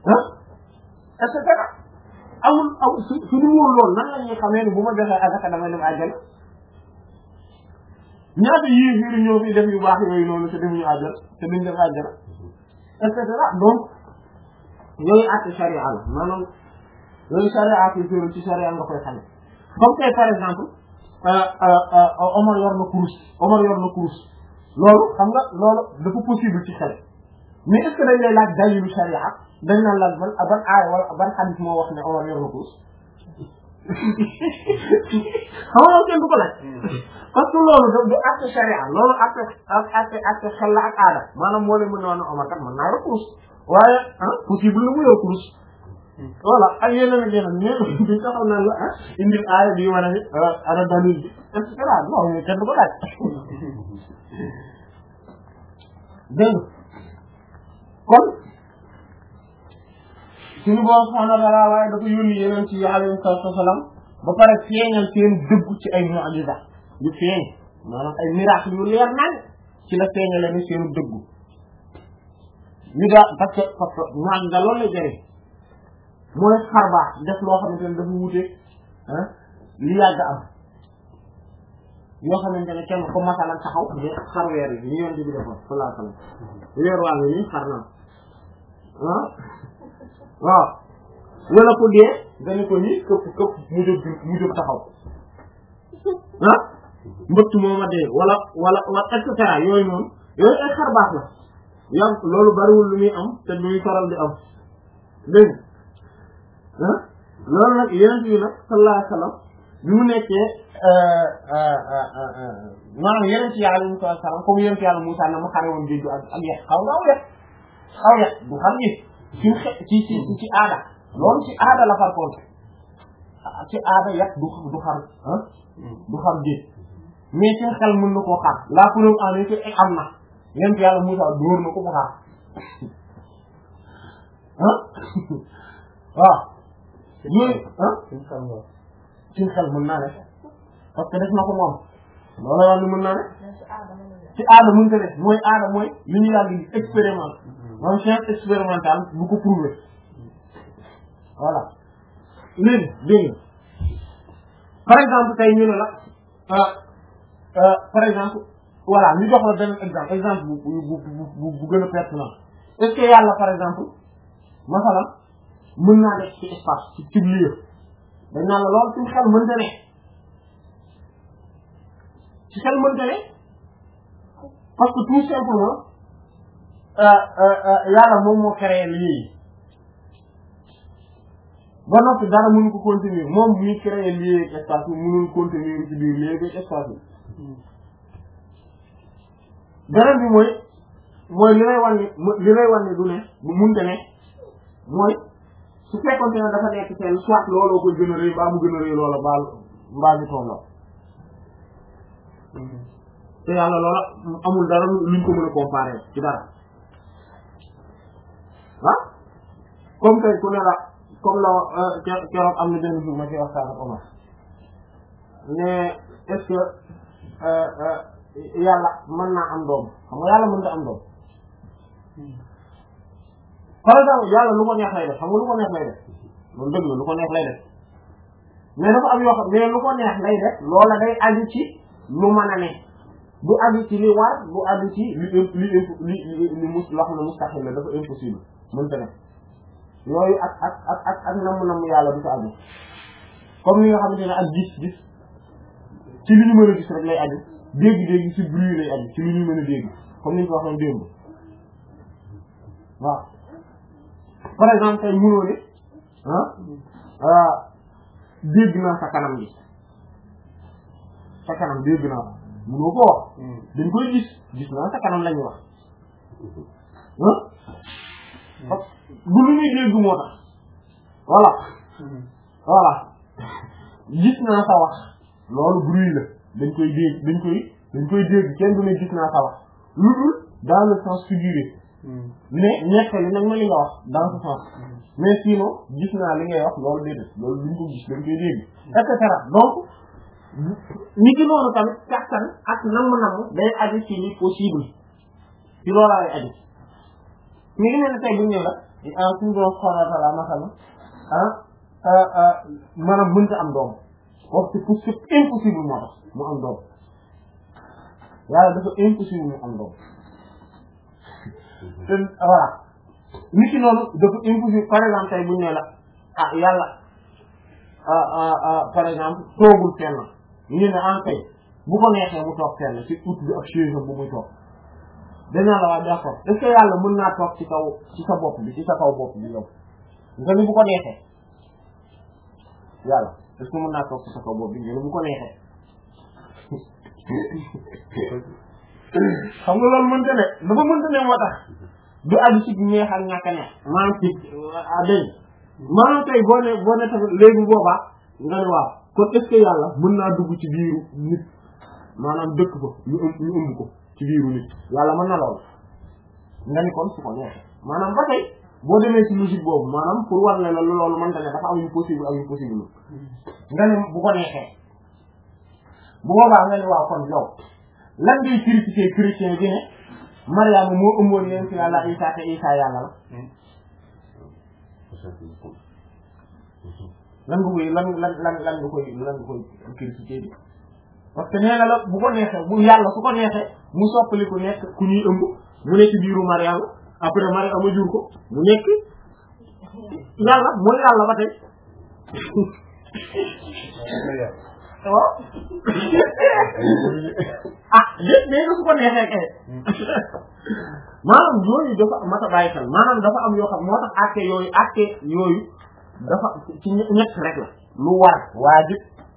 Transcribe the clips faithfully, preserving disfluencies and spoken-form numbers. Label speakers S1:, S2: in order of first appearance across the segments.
S1: ah et cetera amul aw su su ñu wóor loolu nan la ñuy xamee ni bu ma joxee azaka damay dem àjjana ñaata yii fii ñëw fi def yu baax yooyu noonu te demuñu àjjana te duñ dem àjjana et cetera donc yooyu àtte charia la maanaam yooyu charia ci fi ci charia nga koy xamee comme tey par exemple Omar yor na kurus Omar yor na kurus loolu xam nga loolu dafa possible ci xel mais est-ce que dañ lay laaj dalilu charia dañ naan laaj ban ban aaya wala ban hadith moo wax ne Omar yor na kurus xam nga kenn du ko laaj parce que loolu du acte charia loolu acte acte acte xel la ak aada maanaam moo leen mën na Omar kat mën naa yor kurus waaye ah possible lu mu yor kurus voilà ak yeneen ak yeneen mais duñ taxaw naan la ah indi aaya bi wane ni ana dalil bi et cetera non kenn du ko laaj dégg kon suñu borom subhanahu wa ta'ala waaye dafa yónni yeneen ci alayhi salaatu wa salaam ba pare feeñal seen dëgg ci ay mu'jiza yu feeñ maanaam ay miracle yu leer nañ ci la feeñale ni seen dëgg ñu daa parce que parce que mu'jiza loolu la jëriñ mooy xar baax def loo xamante ne dafa wuute ah li yàgg am yoo xamante ne kenn ko masalan taxaw de xar weer yi ñu yoon di bi defoon sallallahu alayhi wa sallam weer waa ngi nii xar naa ah waaw wala ko dee dañu ko nii këpp këpp mu jóg mu jóg taxaw ah mbëtt moo ma dee wala wala wala et cetera yooyu noonu yooyu ay xar baax la yàgg loolu bariwul lu muy am te lu muy faral di am dégg ah loolu nag yeneen yi nag sallallahu alayhi wa sallam bi mu nekkee maanaam yeneen ci yàlla mu sallallahu alayhi wa sallam comme yeneen ci yàlla Musaa na mu xare woon géej ak ak yeex xaw nga aw yeex aw yeex du xam gi ci ci ci ci aada loolu ci aada la par contre ci aada yeex du du xam ah du xam géej mais seen xel mën na koo xam la preuve en est que am na yeneen ci yàlla Musaa dóor na ko mu xam ah waaw yooyu ah suñ xel mën naa ne parce que def na ko moom loolu wax ni mën naa ne ci aada mën ko def mooy aada mooy li ñu yàgg di expériment moom science expérimentale bu ko prouver voilà léegi dégg par exemple tey ñu ne la par exemple voilà ñu jox la benn exemple exemple bu bu bu bu gën a pertinent est-ce que yàlla par exemple masalan mën naa def ci espace ci ci lieu dañ naan la lool ci xel mënta ne ci xel mënta ne parce que tout simplement yàlla moom moo créé lieu yi ba noppi dara mënu ko continuer moom mi créé lieu ak espace bi mënul continuer ci biir lieu ak espace bi beneen bi mooy mooy li lay wan ni li lay wan ni du ne bu mënta ne mooy su fekkoon ne dafa nekk seen soit looloo koy gën a rëy mbaa mu gën a rëy loola baal mbaa ñu tolloo te yàlla loola amul dara luñ ko mën a comparer ci dara ah comme tey ku ne la comme la keroog am na benn jour ma ci waxtaan ak Omar mais est-ce que yàlla mën naa am doom xam nga yàlla mën na am doom par exemple yàlla lu ko neex lay def xam nga lu ko neex lay def loolu dëgg la lu ko neex lay def mais dafa am yoo xam mais lu ko neex lay def loola day aju ci lu mën a ne du aju ci li war du aju ci li li li li mus loo xam ne mustahil la dafa impossible mënta ne yooyu ak ak ak ak ak namm-namm yàlla du ko aju comme ni nga xamante ne ak gis-gis ci li ñu mën a gis rek lay aju dégg-dégg ci bruit lay aju ci li ñu mën a dégg comme ni ñu ko waxee démb waaw par exemple tey mënoo ne ah dégg naa sa kanam gi sa kanam dégg naa ko mënoo ko wax dañ koy gis gis naa sa kanam lañu wax ah du lu ñuy dégg moo tax voilà voilà gis naa sa wax loolu bruit la dañ koy dégg dañ koy dañ koy dégg kenn du ne gis naa sa wax lu dul dans le sens figuré mais ñett li nag ma li nga wax dans ce sens mais sinon gis naa li ngay wax loolu déedéet loolu duñ ko gis dañ koy dégg et cetera donc ñi ci noonu tamit kattan ak namm-namm day aju ci li possible ci loolaa lay aju mi ngi mel ne tey bu ñëw la ah suñu borom subhanahu wa ta'ala masala ah maanaam mënta am doom wax c'est pour c'est impossible moo tax mu am doom yàlla dafa impossible mu am doom te voilà nit ki noonu dafa impossible par exemple tey bu ñu nee la ah yàlla par exemple toogul fenn ñu ne en fait bu ko neexee mu toog fenn ci ut bi ak chaise bu muy toog dañaa la waa d'accord est-ce que yàlla mën naa toog ci kaw ci sa bopp bi ci sa kaw bopp bi yow nga ni bu ko neexee yàlla est-ce que mën naa toog ci sa kaw bopp bi nga ni bu ko neexee xam nga loolu mënta ne dafa mënta ne moo tax du aju ci neex ak ñàkk a neex maanaam ci dégg maanaam tey boo ne boo ne tamit léegi boobaa nga ne waaw kon est-ce que yàlla mën naa dugg ci biiru nit maanaam dëkk ko ñu ëmb ñu ëmb ko ci biiru nit yàlla mën na lool nga ni kon su ko neexee maanaam ba tey boo demee ci logique boobu maanaam pour war ne la loolu mënta ne dafa am yu possible ak yu possible nga ne bu ko neexee bu boobaa nga ne waaw kon yow lan ngay critiquer chrétien bi ne Mariama moo ëmboon yéen ci yàlla Isa te Isa yàlla la lan nga koy lan lan lan lan nga koy lan nga koy critiquer bi parce que nee na la bu ko neexee bu yàlla su ko neexee mu soppali ku nekk ku ñuy ëmb mu nekk biiru Mariama après Mariama jur ko mu nekk yàlla mooy yàlla ba tey waaw ah léegi léegi su ko neexee kay maanaam yooyu dafa mat a bàyyi xel maanaam dafa am yoo xam moo tax acte yooyu acte yooyu dafa ci ñett rek la lu war waajib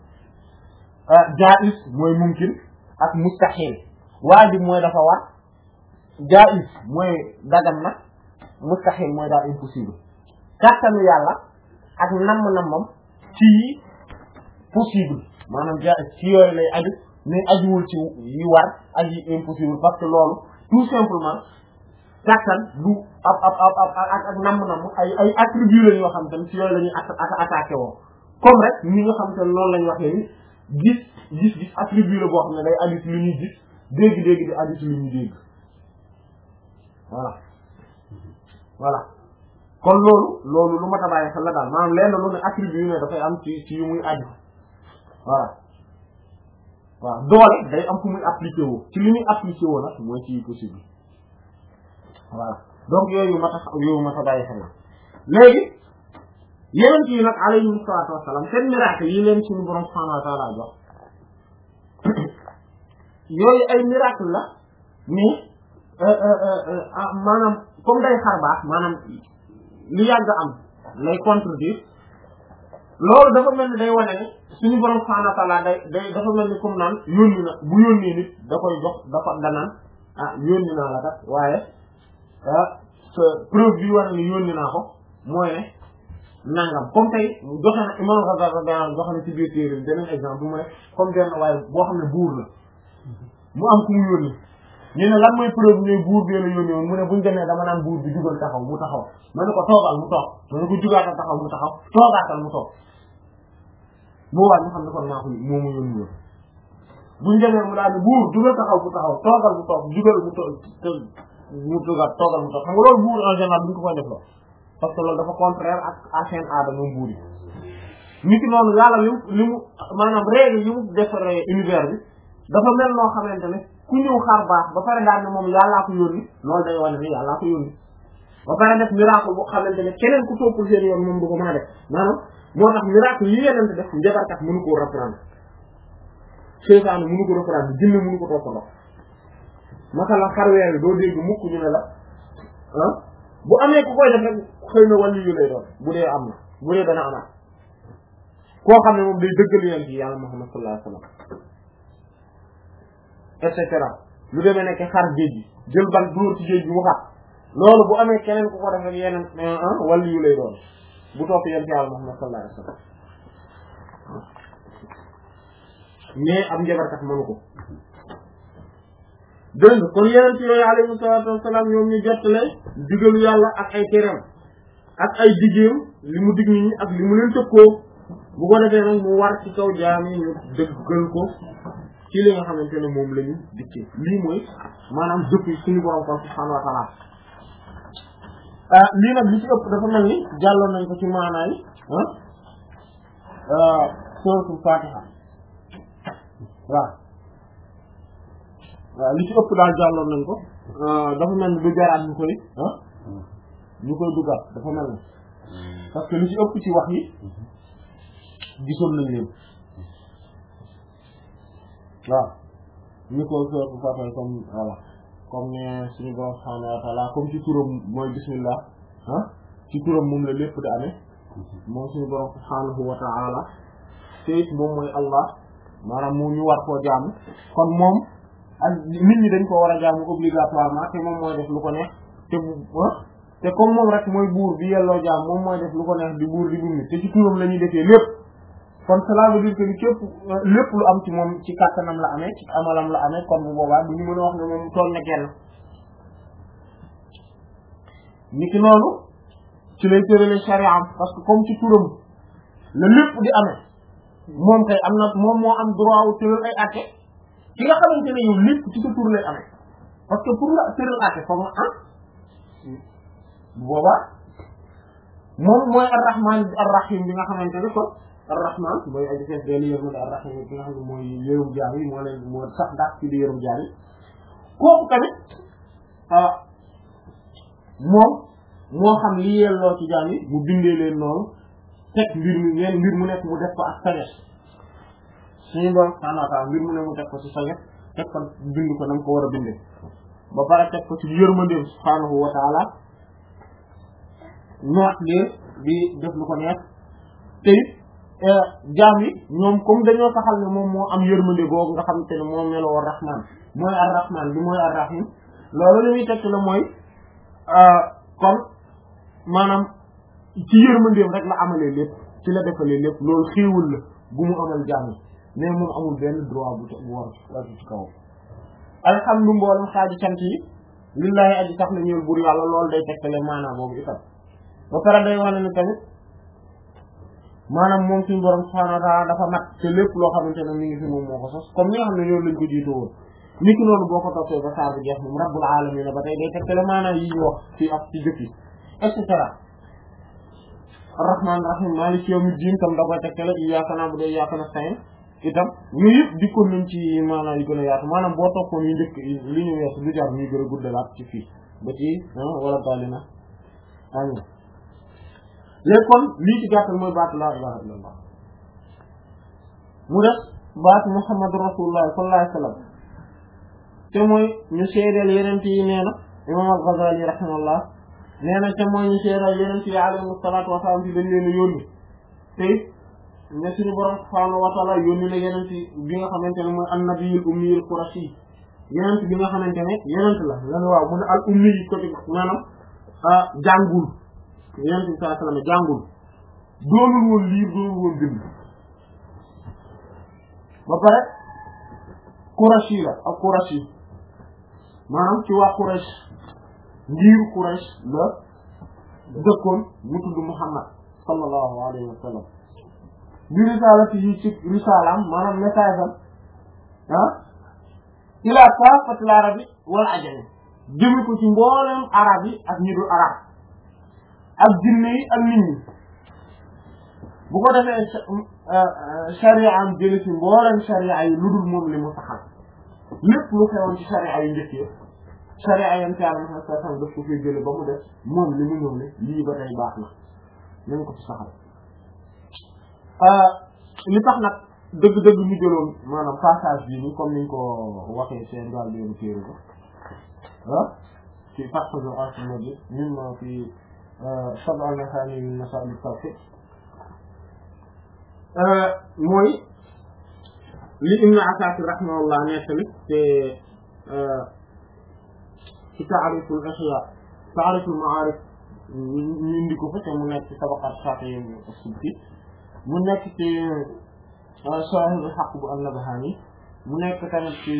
S1: jaiz mooy mumkin ak mustahil waajib mooy dafa war jaiz mooy dagan na mustahil mooy daa impossible kàttanu yàlla ak namm-nammam ci possible maanaam jaiz ci yooyu lay aju mais ajuwul ci yi war ak yi impossible parce que loolu tout simplement kàttan du ab ab ab ab ak ak namm-namm ay ay attributs la yoo xam te ne ci yooyu la ñuy attaqué woo comme rek ñi nga xam te ne loolu la ñu waxee ni gis gis gis attribut la boo xam ne day aju ci lu ñuy gis dégg-dégg di aju ci lu ñuy dégg voilà voilà kon loolu loolu lu mat a bàyyi xel la daal maanaam lenn lu ne attribut yu ne dafay am ci ci yu muy aju voilà waaw doole day am fu muy appliqué woo ci li muy appliqué woo nag mooy ci possible voilà donc yooyu mat a yooyu mat a bàyyi xel la léegi yeneen yi nag alayhi salaatu wassalaam seen miracle yi leen suñu borom subhaanahu wa ta'aala jox yooyu ay miracle la mais maanaam comme day xar baax maanaam li yàgg am lay contredire loolu dafa mel ni day wane ne suñu borom subhaanahu wa ta'aala day day dafa mel ni comme naan yónni na bu yónnee nit da koy jox dafa danaan ah yónni naa la kat waaye ah preuve bi war ni yónni naa ko mooy ne nangam comme tey joxe na imam Ghazali joxe na ci biir téere beneen exemple mooy comme benn waaye boo xam ne buur la mu am ku mu yónni ñu ne lan mooy preuve ne buur bee la yónni woon mu ne buñu demee dama naan buur bi jugal taxaw mu taxaw ma ne ko toogal mu toog ma ne ko jugaatal taxaw mu taxaw toogaatal mu toog boo waat ñu xam ne kon naa ko moo mu yónni woon buñu demee mu daal ne buur jugal taxaw mu taxaw toogal mu toog jugal mu toog mu toogal toogal mu toog xam nga loolu buur en général duñ ko koy def la parce que loolu dafa contraire ak à seen aada moom buur yi nit ki noonu yàlla li mu li mu maanaam règle yi mu defaree univers bi dafa mel noo xamante ne ku ñëw xaar baax ba pare daal ne moom yàllaa ko yónni loolu day wane ni yàllaa ko yónni ba pare def miracle boo xamante ne keneen ku toppul seen yoon moom du ko mën a def maanaam moo tax miracle yi yeneen def njabarkat mënu koo reprendre seytaane mënu ko reprendre jinne mënu ko toppandoo masala xar weer bi doo dégg mukk ñu ne la ah bu amee ku koy def rek xëy na wàllu yu lay doon bu dee am na bu dee dana amaat koo xam ne moom day dëggal yéen ci yàlla Muhammad sallallahu alayhi wasallam et cetera lu demee nekk xar géej gi jël ban dóor ci géej gi mu xar loolu bu amee keneen ku ko def rek yeneen wàllu yu lay doon bu topp yéen ci yàlla Muhammad sallallahu alayhi wasallam mais am njabarkat mënu ko dégg nga kon yeneen ci yooyu alayhi salaatu wassalaam ñoom ñu jottale digalu yàlla ak ay tereem ak ay digéem li mu dig nit ñi ak li mu leen tëkkoo bu ko defee nag mu war ci kaw jaam yi ñu dëggal ko ci li nga xamante ne moom la ñu dikkee lii mooy maanaam dëpp suñu borom kon subhaanahu wa ta'ala ah lii nag li ci ëpp dafa mel ni jàlloon nañ ko ci maanaay ah suratul Fatiha waaw waaw li ci ëpp daal jàlloon nañ ko dafa mel ni du jaraat ñu koy ah ñu koy dugal dafa mel ni parce que li ci ëpp ci wax yi gisoon nañ leen waaw ñu ko suratul Fatiha comme voilà comme ne suñu borom subhanahu wa ta'ala comme ci turam mooy bismillah ah ci turam moom la lépp di amee moom suñu borom subhanahu wa ta'ala te it moom mooy Allah maanaam mu ñu war koo jaamu kon moom ak nit ñi dañ ko war a jaamu obligatoirement te moom mooy def lu ko neex te te comme moom rek mooy buur bi yelloo jaam moom mooy def lu ko neex di buur di bumi te ci turam la ñuy defee lépp kon cela veut dire que ni képp lépp lu am ci moom ci kàttanam la amee ci amalam la amee kon bu boobaa du ñu mën a wax ne moom toll na kenn ni ki noonu ci lay tërale sharia am parce que comme ci turam la lépp di amee moom kay am na moom moo am droit wu tëral ay àtte ki nga xamante ne yow lépp ci sa tur lay amee parce que pour nga tëral àtte foog nga ah bu boobaa moom mooy ar-rahman ar-rahim bi nga xamante ne kon ar-rahman mooy aji fees dee li yërmande ar-rahim bi nga xam ne mooy yërëm jaam yi moo leen moo sax ndax ci di yërëm jaam yi kooku tamit ah moom moo xam li yelloo ci jaam yi mu bindee leen noonu teg mbir mi ngeen mbir mu nekk mu def ko ak sañet suñu borom subhanahu wa ta'ala mbir mu ne mu def ko ci sañet teg ko bind ko nam ko war a bindee ba pare teg ko ci yërmandeem subhanahu wa ta'ala noot leen di def lu ko neex te it jaam yi ñoom comme dañoo taxal ne moom moo am yërmande googu nga xamante ne moom meloo rahman mooy ar-rahman bi mooy ar-rahim loolu li muy tekk la mooy kon maanaam ci yërmandeem rek la amalee lépp ci la defalee lépp loolu xéewul la bu mu amal jaam yi mais moom amul benn droit bu bu war war ci kaw alhamdu mboolem xaaji cant yi lillahi aji tax na ñëw bur yàlla loolu day tekkale maanaam boobu itam ba pare day wane ni tamit maanaam moom suñu borom subhanahu wa ta'ala dafa mat te lépp loo xamante ne mi ngi fi moom moo ko sos comme ni nga xam ne ñoom lañ ko jiitu woon ni ki noonu boo ko toppee ba saa bu jeex moom rabbul alamin ba tey day tekkale maanaam yi ñu wax ci ak ci jëf yi et cetera ar-rahman rahim maliki yawmid din tam da koy tekkale iyyaka na'budu wa iyyaka nasta'in itam yooyu yëpp dikkoon nañ ci maanaam yu gën a yaatu maanaam boo toppoon yu njëkk li ñu weesu du jar ñuy gën a guddalaat ci fii ba ci wala dalina amin léegi kon lii ci gàttal mooy baatu laa ilaha illallah mu def baatu muhammadu rasulullah sallallahu alayhi wa sallam te mooy ñu seedeel yeneen yi nee na imam al-Ghazali rahimahullah nee na te mooy ñu seedeel yeneen yi alayhi salaatu wa salaam ci dañ leen yónni te ne suñu borom subhaanahu wa ta'ala yónni la yeneen bi nga xamante ne mooy an-nabiyul ummiyul qurashi yeneen bi nga xamante ne yeneen la lan waaw mu ne al ummi yi côté maanaam jàngul yeneen bi sallallahu alayhi wa sallam jàngul doonul woon liir doonul woon bind ba pare qurashi la ak qurashi maanaam ci waa qurash ngir qurash la dëkkoon mu tudd Muhammad sallallahu alayhi wa sallam bi risalati yi ci risalam maanaam message am ah ila kaafatil arabi wal ajami jëme ko ci mboolem arab yi ak ñi dul arab ak jinne yi ak nit ñi bu ko defee sharia am jële ci mboolem sharia yi lu dul moom li mu saxal lépp lu xewoon ci sharia yi njëkk yi sharia yam ci Yàlla Muhammad sallallahu alayhi wasallam daf ko fi jële ba mu def moom li mu ñëw ne lii ba tey baax na nañ ko ci saxal li tax nag dëgg-dëgg ñu jëloon maanaam passage bii nii comme niñ ko waxee seen daal di téere ko ah ci façon asma bi ñun ma fi sab al masani min masail tawhid mooy li Ibn Asakir rahimahullah nettali te ci ta'riful ihya ta'riful ma'arif ñu indi ko fa te mu nekk ci tabaqat Shafi'i as-Subki mu nekk ci Shahidul Haqq bu an-Nabhani mu nekk tamit ci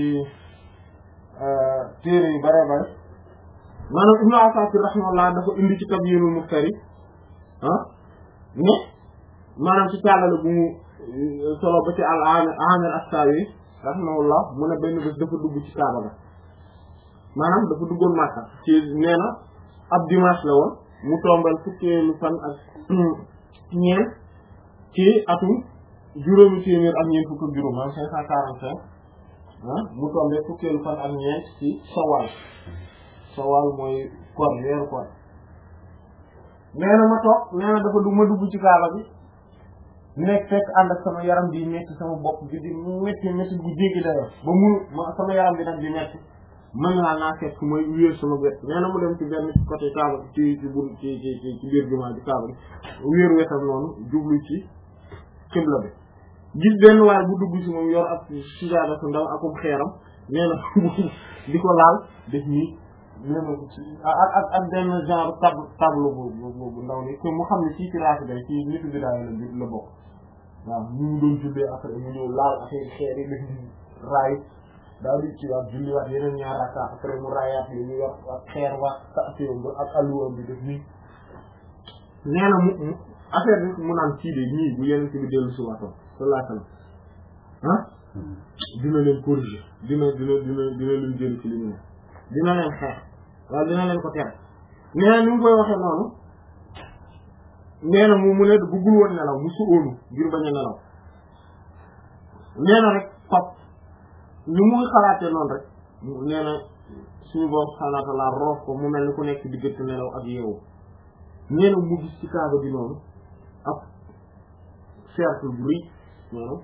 S1: téere yu bare bare maanaam Ibn Asakir rahimahullah dafa indi ci Tabyinul Muftari ah ne maanaam ci tàllale bu mu solo ba ci al-Amir as-Sawi rahimahullah mu ne benn bés dafa dugg ci Kaaba ga maanaam dafa duggoon Makka ci nee na ab dimanche la woon mu tombal fukkeelu fan ak ñeent ci atum juróomi téeméer ak ñeent fukk ak juróom maanaam cinq cent quarante-cinq ah mu tombé fukkeelu fan ak ñeent ci Shawwal Shawwal mooy koor weeru koor nee na ma toog nee na dafa du ma dugg ci kaaba bi nekk fekk ànd ak sama yaram bi metti sama bopp bi di metti metti bu jéggi dayoo ba mu ma sama yaram bi nag di metti mën naa naa fekk mooy wéer sama wet nee na mu dem ci benn côté kaaba ci ci bun ci ci ci ci biir jumaa ji kaaba bi wéer wetam noonu jublu ci xibla bi gis benn waay bu dugg ci moom yor ak sijaada su ndaw akum xeeram nee na di ko laal def nii nee na ci ak ak ak benn genre tab tableau bu bu bu ndaw ni te mu xam ne ci ci raasi day ci nitu bi daay la la bokk waaw ñu mu doon jullee après mu ñëw laal affaire xeer yi def raay daal di ci waat julli waat yeneen ñaar rakka après mu raayaat li ñu yor ak xeer wax tafiom ba ak alluwam bi def nii nee na mu affaire bi mu naan kii de ñii bu yeneen ci bi dellu si waatoon sallallahu alayhi wasallam ah dina leen corriger dina dina dina dina leen jël ci li ñu ne dina leen xeex waaw dina leen ko tere nee na ni mu koy waxee noonu nee na mu mu ne bëggul woon nelaw mu suóonu ngir bañ a nelaw nee na rek fab ni muy xalaatee noonu rek nee na suñu borom subhaanahu wa ta'aala roof ko mu mel ni ku nekk diggante nelaw ak yeewu nee na mu gis ci kaaba bi noonu ab cercle bu rëy noonu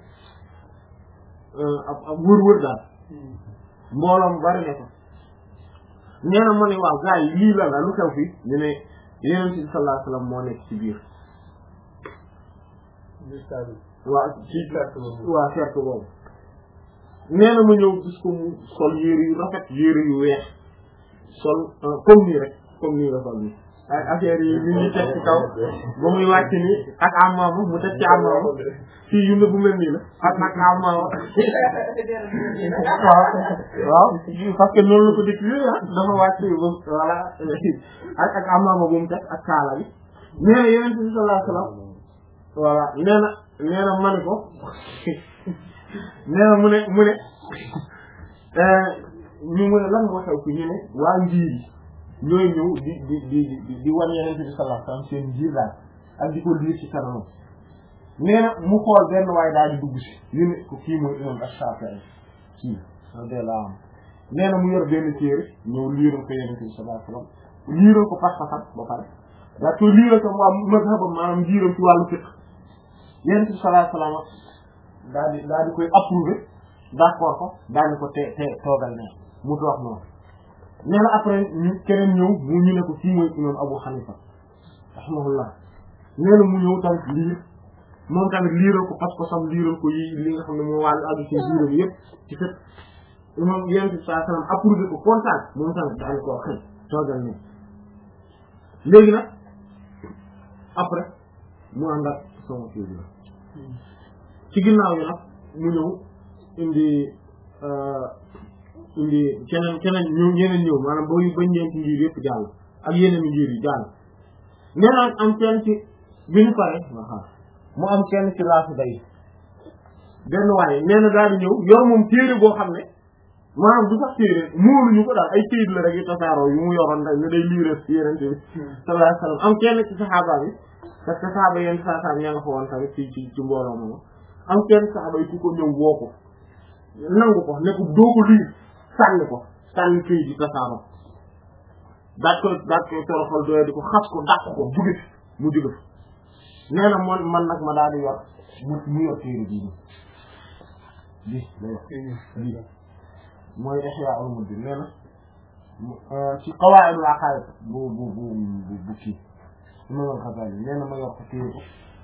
S1: ab ab wër-wër daal mbooloo mu bari ne ko nee na mu ne waaw gars yi lii la la lu xew fii ñu ne Yonent bi sallallahu alayhi wasallam moo nekk ci biir waaw ci waaw cercle boobu nee na ma ñëw gis ko mu sol yére yu rafet yére yu weex sol comme nii rek comme nii la sol nii ak affaire yi ni ñuy teg ci kaw ba muy wàcc ni ak amaamu mu teg ci amaamu fii yu ne bu mel nii la ak ak amaamu waaw waaw parce que noonu la ko décrire ah dafa wàcc ba voilà ak ak amaamu bu mu teg ak kaala bi nee na Yonent bi sallallahu alayhi wasallam voilà nee na nee na mani ko nee na mu ne mu ne ñu mu ne lan moo xew fi ñu ne waa njiir yi ñooy ñëw di di di di di wan Yonent bi sallallahu alayhi wasallam seen njiir daal ak di ko liir ci kanamam nee na mu xool benn waaye daal di dugg si ñu ne ko kii mooy imam Ash-Shafi'i kii radiyallahu anhu nee na mu yor benn téere ñëw liiral ko Yonent bi sallallahu alayhi wasallam liiral ko pas-pasam ba pare daa ko liiral ko waa mazhabam maanaam njiiram ci wàllu fiqh Yonent bi sallallahu alayhi wasallam daal di daal di koy approuvé d'accord ko daal di ko te te toogal ne mu toog noonu nee na après ñu keneen ñëw mu ñu ne ko fii mooy imam Abu Hanifa rahimahullah nee na mu ñëw tamit liir moom tamit liiral ko parce que sam liiral ko yi li nga xam ne moo wàllu addu ci liiram yëpp ci fët imam Yonent bi sallallahu alayhi wasallam approuvé ko kontaan moom tamit daal di ko xëy toogal ne léegi nag après mu ànd ak sama kii bi la ci ginnaaw yi nag mu ñëw indi indi keneen keneen ñëw ñeneen ñëw maanaam ba ba ñeenti ngir yëpp jàll ak yeneen ngir yi jàll nee na am kenn ci bi ñu pare nga xaar mu am kenn ci laasu day benn waaye nee na daal di ñëw yor moom téere boo xam ne maanaam du sax téere mooluñu ko daal ay téere la rek yu tasaaroo yu mu yoroon rek ne day liire ci Yonent bi sallallahu alayhi wasallam am kenn ci saxaaba bi parce que saxaaba yéen saa saa ña nga fa woon tamit ci ci ci mbooloo moom am kenn saxaaba yi ku ko ñëw woo ko nangu ko ne ko doo ko lii sànni ko sànni këy di tasaaroo daaj ko daaj ko toroxal doye di ko xas ko dàq ko juge mu juge nee na man man nag ma daal di yor mu mu yor téere bii nii bi la yor bii mooy Ihya Ulumuddin nee na ci Qawaa'idul Aqaa'id bu bu bu bu kii Imam Al-Ghazali nee na ma yor ko téere ko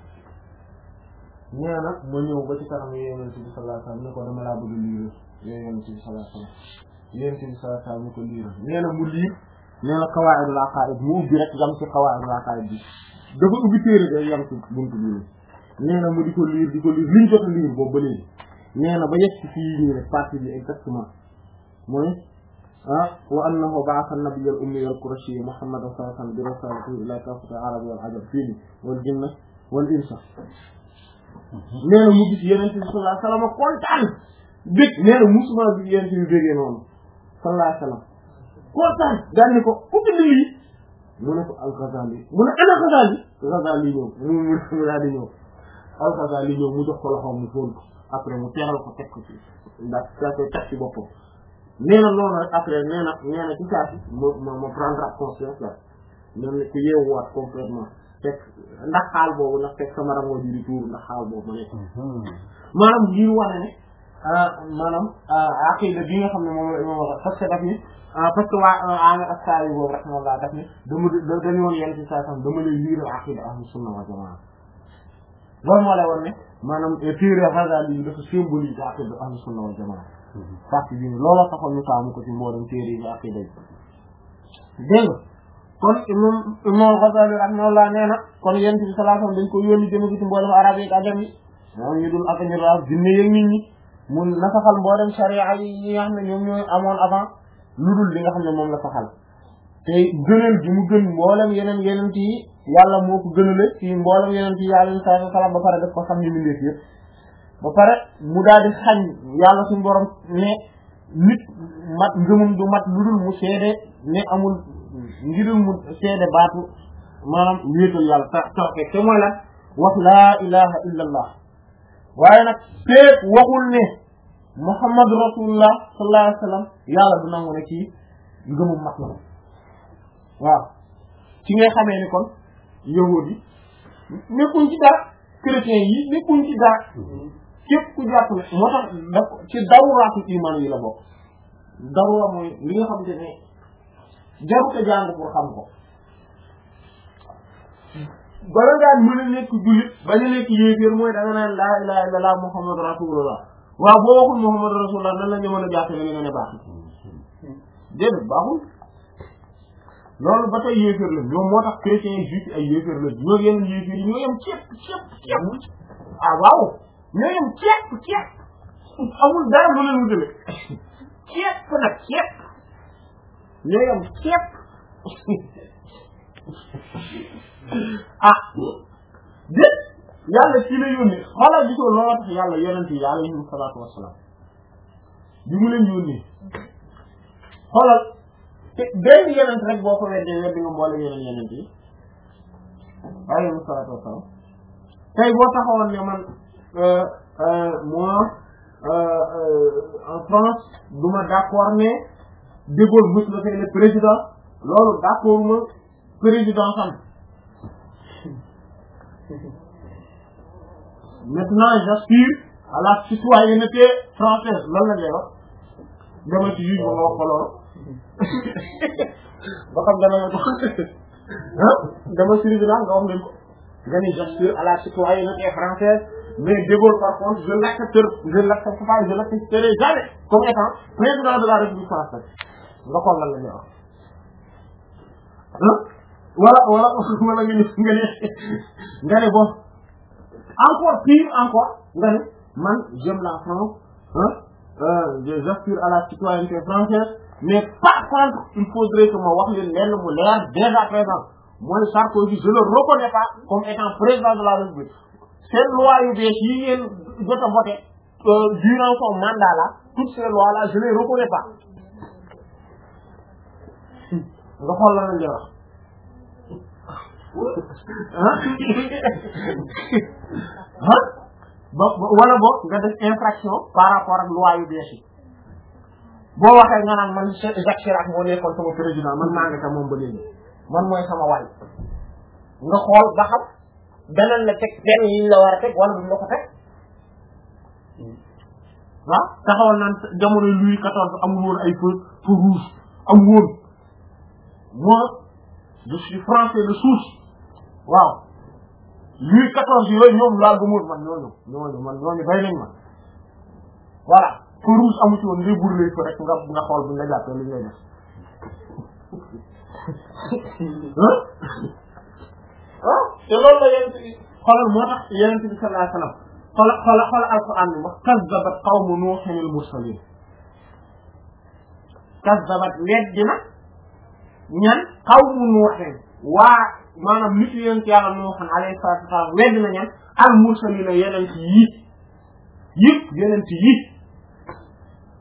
S1: nee na ma ñëw ba ci kanam Yonent bi sallallahu alayhi wasallam ne ko dama laa bëgg a liir Yonent bi sallallahu alayhi wasallam Yonent bi sallallahu alayhi wasallam ne ko liir nee na mu liir nee na Qawaa'idul Aqaa'id mu ubbi rek yam ci Qawaa'idul Aqaa'id bi dafa ubbi téere rek yam ci buntu bi nee na mu di ko liir di ko liir liñ jot a liir boobu ba léegi nee na ba yegg ci fii nii rek partie bi exactement mooy ah wa annahu ba'atha an-nabiyya al-ummiyya al-qurashiyya Muhammadan sallallahu alayhi wa sallam bi risalatihi ila kaffati al-arabi wal-ajam fii wal jinni wal insa nee na mu gis Yonent bi sallallahu alayhi wa sallam kontaan bég nee na musuma gis Yonent bi bégee noonu sallallahu alayhi wa sallam kontaan daal ni ko ku bind lii mu ne ko al-Ghazali mu ne ana Ghazali Ghazali ñëw mu mu mu daal di ñëw al-Ghazali ñëw mu jox ko loxoom mu fóon ko après mu teeral ko teg ko ci ndax saa koy teg ci boppam nee na noonu rek après nee na nee na ci saa si ma ma ma prendre conscience la nee na ku yeewuwaat complètement teg ndax xaal boobu ndax teg sama rango ji di tuur ndax xaal boobu ma nekk maanaam ngir wane ne maanaam aqida bi nga xam ne moom la imam wax parce que daf ni parce que waa amee ak saa yi boobu rek moom laa daf ni dama dañu woon yenn ci saa sam dama lay liiral aqida ahlu sunna wal jamaa loolu moo lay won ne maanaam téere Ghazali yi dafa symbolise aqida ahlu sunna wal jamaa partie bi looloo taxoon ñu taamu ko ci mboolem téere yi aqida yi dégg nga kon imam imam Ghazali rahimahullah nee na kon yent bi sallallahu alayhi wasallam dañ ko yónni jëme ko ci mboolem arab yi ak ajam yi moom ñu dul ak ñu raaf jinne yeeg nit ñi mu nasaxal mboolem sharia yi yi nga xam ne ñoom ñooy amoon avant lu dul li nga xam ne moom la saxal te gënal bi mu gën mboolem yeneen yeneen yi yàlla moo ko gënale ci mboolem yeneen yi yàlla sallallahu alayhi wasallam ba pare def ko xam ñu mbindeef yëpp ba pare mu daal di xañ yàlla suñu borom ne nit mat ngëmum du mat lu dul mu seede ne amul ngir mu seede baatu maanaam wéetal yàlla ta tawke te mooy lan wax laa ilaha illa allah waaye nag fépp waxul ne muhammadu rasulullah sallallahu alayhi wasallam yàlla du nangu ne kii ngëmum mat na waaw ci ngay xamee ni kon yahuud yi nekkuñ ci dara chrétiens yi nekkuñ ci dara képp ku jàpp ne moo tax daf ci daruraatul iman yi la bokk darura mooy li nga xamante ne jarut a jàng pour xam ko bala ngaa mën a nekk jullit bañ a nekk yéeféer mooy da nga naan laa ilaha illallah muhammadu rasulullah waaw boo waxul muhammadu rasulullah nan la ñu mën a jàpp ne nga ne baax déedéet baaxul loolu ba tey yéeféer la ñoom moo tax chrétiens yi juif ay yéeféer la ñoo yeneen yéeféer yi ñoo yem ceeb ceeb ceeb ah waaw ñoo yem ceeb ceeb amul dara lu leen wutale ceeb nag ceeb ñoo yem ceeb ah dé yàlla ci la yónni xoolal gisoo looloo tax yàlla yonent yi alayhim salaatu wassalaam bi mu leen yónni xoolal te benn yonent rek boo ko weddee weddi nga mboole yeneen yonent yi alayhim salaatu wassalaam tey boo taxawoon ne man moi en France duma d'accord ne De Gaulle mës na fay le président loolu d'accord ma président sam maintenant j'aspire à la citoyenneté française lan la lay wax dama ci juge ba nga wax ko loolu ba xam dana nga ah dama ci tribunal nga wax leen ko nga ni j'aspire à la citoyenneté française mais De Gaulle par contre je l'accepte je l'accepte pas je l'accepterai jamais comme étant président de la République française nga xool lan la ñuy wax ah wala wala wala nga ni nga ne nga ne bon encore pire encore nga ne man j'aime la France hein euh, j'aspire à la citoyenneté française mais par contre il faudrait que ma wax leen lenn mu leer dès à présent mooy Sarkozy je le reconnais pas comme étant président de la République ces lois yu bees yi ngeen jot a voté durant son mandat là toutes ces lois là je les reconnais pas nga xool la lañ wax ah ba wala boog nga def infraction par rapport ak loi yu bees yi boo waxee nga naan man Jacques Chirac moo nekkoon sama président man maa ngi ta moom ba léegi man mooy sama waay nga xool ba xam danañ la teg benn yi ñu la war a teg wala duñ la ko teg waaw taxawal naan jamono Louis quatorze amul woon ay feu feu rouge amul woon moi je suis français de souche waaw Louis quatorze yooyu ñoom laal ba muur man ñooñu ñooñu man ñooñu bay nañ ma voilà feu rouge amu ci woon ngay burlee ko rek nga nga xool bu nga jàppee li ngay def ah te loolu la yonent bi xoolal moo tax yonent bi sallallahu alayhi wasallam xoolal xoolal xoolal alquran bi wax kazzabat qawmu nuuhin al mursalin kazzabat weddi na ñan qawmu nuuhin waa maanaam nit yonent yàlla nuuhin alayhi salaatu wasallam weddi na ñan al mursalin yonent yi yëpp yonent yi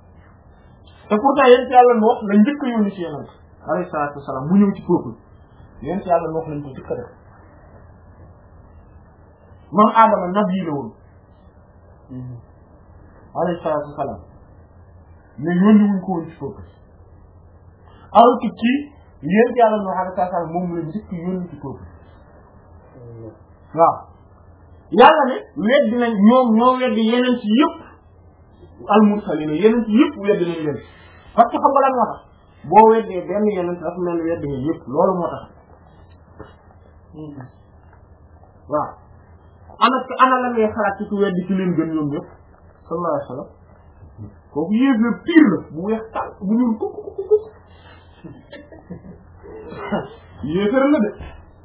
S1: te pourtant yonent yàlla nuuh la njëkk a yónni ci yonent alayhi salaatu wasallam mu ñëw ci peuple yéen ci yàlla wax lañ ko jëkk def moom Adama nabi la woon alayhi salaatu wasalaam mais yónni wuñ ko woon ci kooku alors que kii yéen ci yàlla noo xam ne saa moom la njëkk yónni ci kooku waaw yàlla ne weddi nañ ñoom ñoo weddi yeneen ci yëpp al mursalina yeneen ci yëpp weddi nañ leen parce que xam nga lan moo tax boo weddee benn yeneen dafa mel weddi nga yëpp loolu moo tax waaw ana ana la ngay xalaat ci ku weddi ci leen gën ñoom ñëpp sallallahu alayhi wa sallam kooku yéeféer pire la bu weex tàll bu ñuul kuk kuk kuk yéeféer la de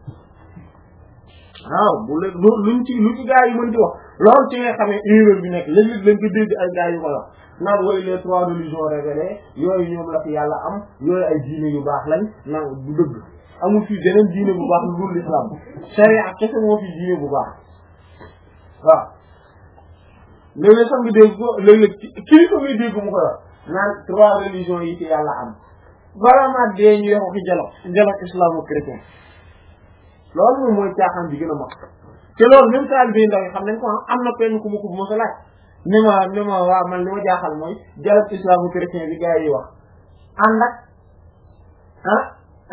S1: waaw bu léegi loolu luñ ci lu ci gaa yi mën di wax loolu ci nga xamee erreur bi nekk léeg-léeg lañ ko dégg ay gaa yu ko wax naan woy les trois religions révélées yooyu ñoom la fi yàlla am yooyu ay diine yu baax lañ naan du dëgg amul fi beneen diine bu baax lu dul l'islam sharia kese moo fi diine bu baax waaw léeg-léeg sax nga dégg ko léeg-léeg kii ko muy dégg mu ko wax naan trois religions yi ci yàlla am vraiment dee ñu wax fi dialogue dialogue islamo-chrétien loolu moom mooy caaxaan bi gën a mag te loolu même taalibe yi ndaw yi xam nañ ko am na kenn ku ma ko mos a laaj ne ma ne ma waa man li ma jaaxal mooy dialogue islamo-chrétien bi gars yi wax ànd ak ah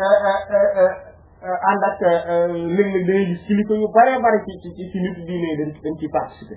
S1: ànd ak léeg-léeg dañuy gis kilifa yu bare bare ci ci ci nit diine yi dañ dañ ciy participer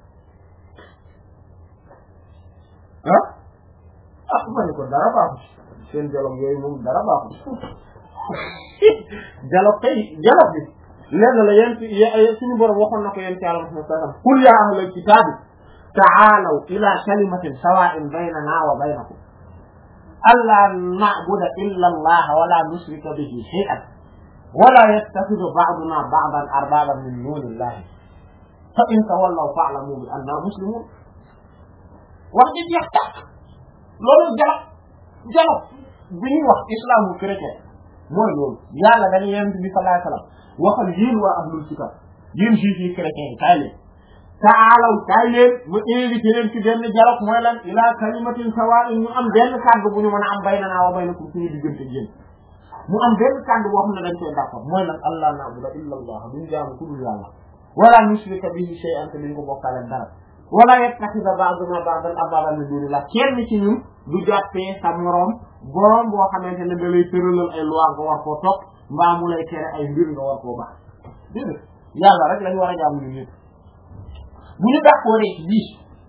S1: ah ah ma ne ko dara baaxul seen dialogue yooyu moom dara baaxul dialogue kay dialogue bi lenn la yéen suñu borom waxoon na ko yéen ci Yàlla Muhammad sallallahu alayhi wa sallam qul yaa ahlal kitaabi ta'aalaw ilaa kalimatin sawaa'in baynanaa wa baynakum allaa na'buda illa allaha wa laa nushrika bihi shay'an wa laa yattakhidha ba'dunaa ba'dan arbaaban min duunillahi fa in tawallaw fa'lamuu bi annaa muslimuun wax ji jeex tàkk loolu dialogue dialogue bi ñuy wax islamu chrétien mooy loolu yàlla dañu yonent bi sallallahu alayhi wasallam waxal yéen waa ahlul kitab yéen juifs yi chrétiens yi kaay leen taalaw kaay leen mu invité leen ci benn dialogue mooy lan ila kalimatin sawa'in ñu am benn kàddu bu ñu mën a am baynanaa wa baynakum suñu diggante yéen mu am benn kàddu boo xam ne dañ koy d'accord mooy lan allah na'budu illa allah duñu jaamu ku dul yàlla wala nushrika bihi shay'an te duñ ko bokkaale dara wala yattakhidha ba'duna ba'dan arbaban min dunillah kenn ci ñun du jàppee sa moroom boroom boo xamante ne da lay tëralal ay loi nga war koo topp mbaa mu lay tere ay mbir nga war koo baax déedéet yàlla rek lañu war a jaamu ñu ñëpp bu ñu d'accord ci bii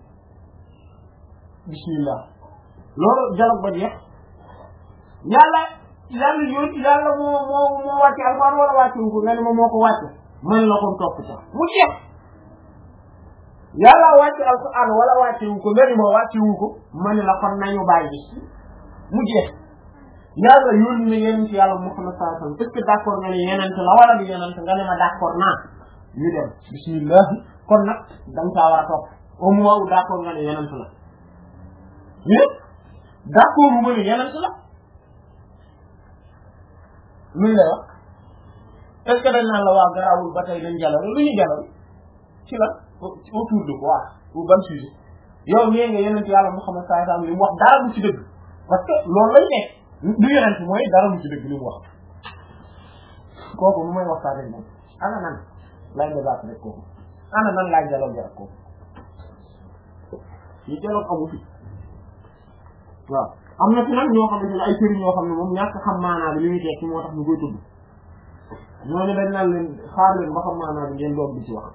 S1: bismillah loolu dialogue ba jeex yàlla yàlla yoon yàlla moo moo moo wàcce alxuraan wala wàcce wu ko nga ne ma moo ko wàcce man la ko topp sax mu jeex yàlla wàcce alxuraan wala wàcce wu ko nga ne ma wàcce wu ko man la kon nañu bàyyi mu jeex yàlla yónni na yeneen ci yàlla Muhammad sallallahu alayhi wasallam est-ce que d'accord nga ne yeneen la wala di yeneen nga ne ma d'accord naa ñu dem bismillah kon nag danga caa war a topp au moins où d'accord nga ne yeneen la mais d'accord mu ne yeneen la luñ lay wax est-ce que dañ naan la waa garaawul ba tey dañ jàllale lu ñu jàllale ci la autour de quoi pour ban sujet yow nee nga yeneen ci yàlla Muhammad sallallahu alayhi wasallam li mu wax dara du ci dëgg parce que loolu lay nekk du yeneen mooy dara du ci dëgg li mu wax kooku nu may waxtaan rek moom ana nan lay débat rek kooku ana nan laay dialogue ak kooku yi dialogue amu fi waaw am na fi nag ñoo xam ne ay sëriñ ñoo xam ne moom ñàkk xam maanaa bi li muy tekki moo tax ñu koy tudd ñooñu dañ naan leen xaar leen ba xam maanaa bi ngeen doog di ci wax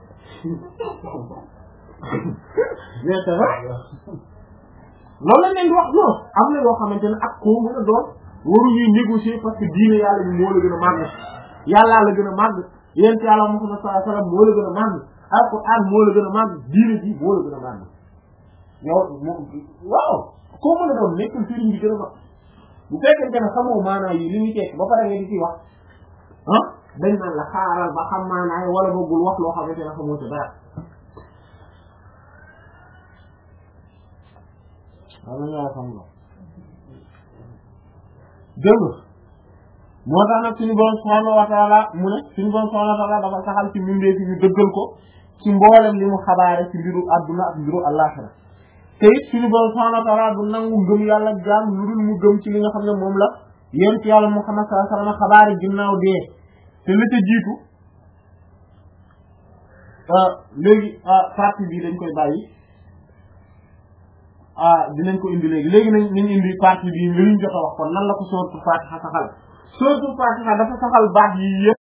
S1: mais c'est vrai loolu lañ leen di wax non am na yoo xamante ne ak koo mën a doon waruñuy négocier parce que diine yàlla bi moo la gën a màgg yàllaa la gën a màgg yéen ci yàlla Muhammad sallallahu alayhi wasallam moo la gën a màgg alquran moo la gën a màgg diine ji moo la gën a màgg yow waaw koo mën a doon nekkul sëriñ bi gën a mag bu fekkente ne xamoo maanaa yi li ñu tekk ba pare nga di ci wax ah dañ naan la xaaral ba xam maanaa yi wala boogul wax loo xamante ne xamoo ci dara waaw na ñaa xam nga dégg moo tax nag suñu borom subhanahu wa ta'ala mu ne suñu borom subhanahu wa ta'ala dafa saxal ci mbindee fi ñu dëggal ko ci mboolem li mu xabaare ci mbiru adduna ak mbiru àllaxira te it suñu borom subhanahu wa ta'ala du nangu gëm yàlla jaam lu dul mu gëm ci li nga xam ne moom la yéen ci yàlla Muhammad sallallahu alayhi wasallam xabaare ginnaaw dee te la ca jiitu léegi partie bii dañ koy bàyyi ah dinañ ko indi léegi léegi nañ nañ indi partie bii li ñu jot a wax kon nan la ko sóoratul Fatiha saxal sóoratul Fatiha dafa saxal baat yi yëpp